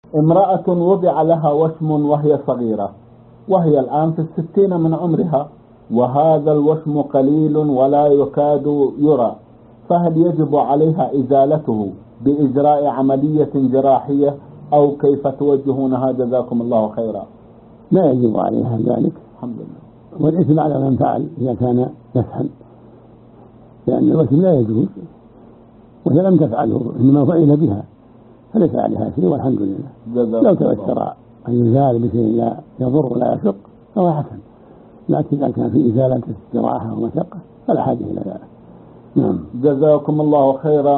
امرأة وضع لها وشم وهي صغيرة، وهي الآن في 60 من عمرها، وهذا الوشم قليل ولا يكاد يرى، فهل يجب عليها إزالته بإجراء عملية جراحية أو كيف توجهونها؟ جزاكم الله خيرا. لا يجب عليها ذلك، الحمد لله. والإثم على من فعل إذا كان يفعل، لأن الوشم لا يجوز وهي لم تفعله، إنما فعل بها، فليس عليها شيء والحمد لله. لو تبشر أن يزال بشيء لا يضر ولا يشق فهو حسن، لكن إذا كان في إزالة جراحة ومشقة فلا حاجة إلى ذلك. نعم. جزاكم الله خيرا.